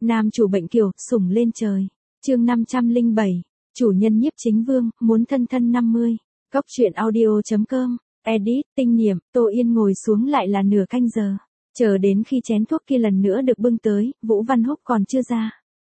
Nam chủ bệnh kiều, sủng lên trời. Chương 507. Chủ nhân Nhiếp Chính Vương, muốn thân thân 50. Góc truyện audio.com. Edit, tinh niệm, Tô Yên ngồi xuống lại là nửa canh giờ. Chờ đến khi chén thuốc kia lần nữa được bưng tới, Vũ Văn Húc còn chưa ra.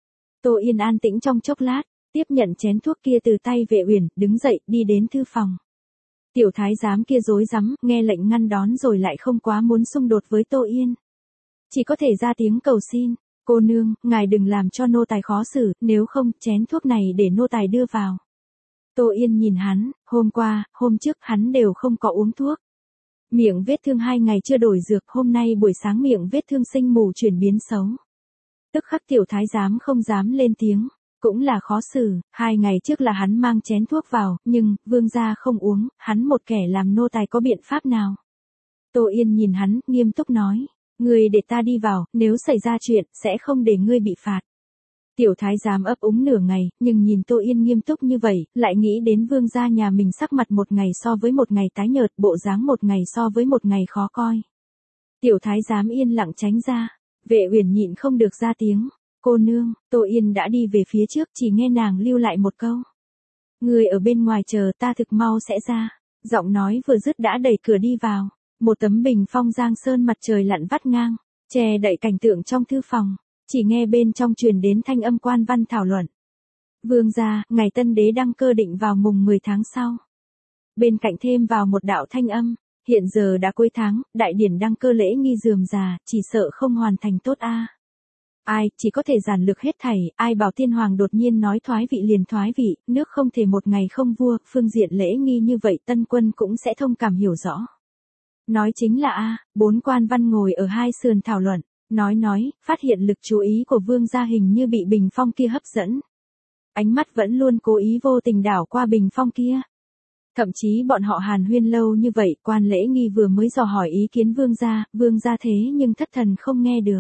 Tô Yên an tĩnh trong chốc lát, tiếp nhận chén thuốc kia từ tay Vệ Uyển, đứng dậy, đi đến thư phòng. Tiểu thái giám kia rối rắm, nghe lệnh ngăn đón rồi lại không quá muốn xung đột với Tô Yên. Chỉ có thể ra tiếng cầu xin, cô nương, ngài đừng làm cho nô tài khó xử, nếu không, chén thuốc này để nô tài đưa vào. Tô Yên nhìn hắn, hôm qua, hôm trước hắn đều không có uống thuốc. Miệng vết thương 2 ngày chưa đổi dược, hôm nay buổi sáng miệng vết thương sinh mù chuyển biến xấu. Tức khắc tiểu thái giám không dám lên tiếng, cũng là khó xử, 2 ngày trước là hắn mang chén thuốc vào, nhưng, vương gia không uống, hắn một kẻ làm nô tài có biện pháp nào. Tô Yên nhìn hắn, nghiêm túc nói, ngươi để ta đi vào, nếu xảy ra chuyện, sẽ không để ngươi bị phạt. Tiểu thái giám ấp úng nửa ngày, nhưng nhìn Tô Yên nghiêm túc như vậy, lại nghĩ đến vương gia nhà mình sắc mặt một ngày so với một ngày tái nhợt, bộ dáng một ngày so với một ngày khó coi. Tiểu thái giám yên lặng tránh ra, Vệ Uyển nhịn không được ra tiếng, cô nương, Tô Yên đã đi về phía trước, chỉ nghe nàng lưu lại một câu. Người ở bên ngoài chờ, ta thực mau sẽ ra. Giọng nói vừa dứt đã đẩy cửa đi vào, một tấm bình phong giang sơn mặt trời lặn vắt ngang, che đậy cảnh tượng trong thư phòng. Chỉ nghe bên trong truyền đến thanh âm quan văn thảo luận. Vương gia, ngày tân đế đăng cơ định vào mùng 10 tháng sau. Bên cạnh thêm vào một đạo thanh âm, hiện giờ đã cuối tháng, đại điển đăng cơ lễ nghi rườm rà, chỉ sợ không hoàn thành tốt a. Ai, chỉ có thể giản lược hết thảy, ai bảo tiên hoàng đột nhiên nói thoái vị liền thoái vị, nước không thể một ngày không vua, phương diện lễ nghi như vậy tân quân cũng sẽ thông cảm hiểu rõ. Nói chính là 4 quan văn ngồi ở hai sườn thảo luận. Nói, phát hiện lực chú ý của vương gia hình như bị bình phong kia hấp dẫn. Ánh mắt vẫn luôn cố ý vô tình đảo qua bình phong kia. Thậm chí bọn họ hàn huyên lâu như vậy, quan lễ nghi vừa mới dò hỏi ý kiến vương gia thế nhưng thất thần không nghe được.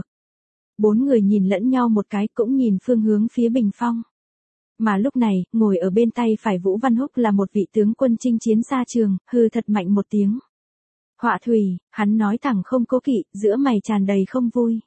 4 người nhìn lẫn nhau một cái cũng nhìn phương hướng phía bình phong. Mà lúc này, ngồi ở bên tay phải Vũ Văn Húc là một vị tướng quân chinh chiến xa trường, hừ thật mạnh một tiếng. Họa thủy, hắn nói thẳng không cố kỵ, giữa mày tràn đầy không vui.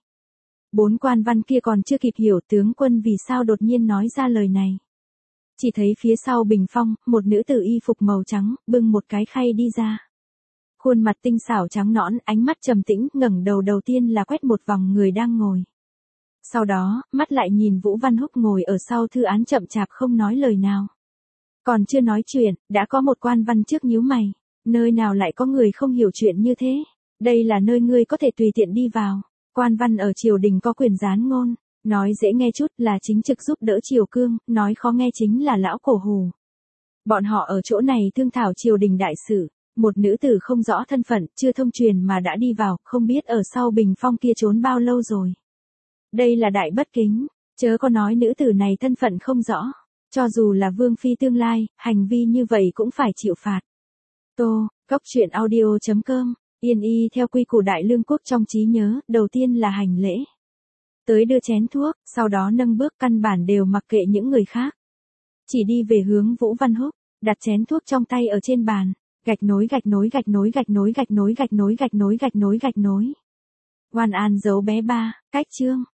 4 quan văn kia còn chưa kịp hiểu tướng quân vì sao đột nhiên nói ra lời này. Chỉ thấy phía sau bình phong, một nữ tử y phục màu trắng, bưng một cái khay đi ra. Khuôn mặt tinh xảo trắng nõn, ánh mắt trầm tĩnh, ngẩng đầu đầu tiên là quét một vòng người đang ngồi. Sau đó, mắt lại nhìn Vũ Văn Húc ngồi ở sau thư án chậm chạp không nói lời nào. Còn chưa nói chuyện, đã có một quan văn trước nhíu mày. Nơi nào lại có người không hiểu chuyện như thế? Đây là nơi ngươi có thể tùy tiện đi vào. Quan văn ở triều đình có quyền gián ngôn, nói dễ nghe chút là chính trực giúp đỡ triều cương, nói khó nghe chính là lão cổ hù. Bọn họ ở chỗ này thương thảo triều đình đại sự, một nữ tử không rõ thân phận, chưa thông truyền mà đã đi vào, không biết ở sau bình phong kia trốn bao lâu rồi. Đây là đại bất kính, chớ có nói nữ tử này thân phận không rõ, cho dù là vương phi tương lai, hành vi như vậy cũng phải chịu phạt. Góc truyện audio.com. Yên y theo quy củ đại lương quốc trong trí nhớ, đầu tiên là hành lễ. Tới đưa chén thuốc, sau đó nâng bước căn bản đều mặc kệ những người khác. Chỉ đi về hướng Vũ Văn Húc, đặt chén thuốc trong tay ở trên bàn, gạch nối. Oan an dấu bé 3, cách chương.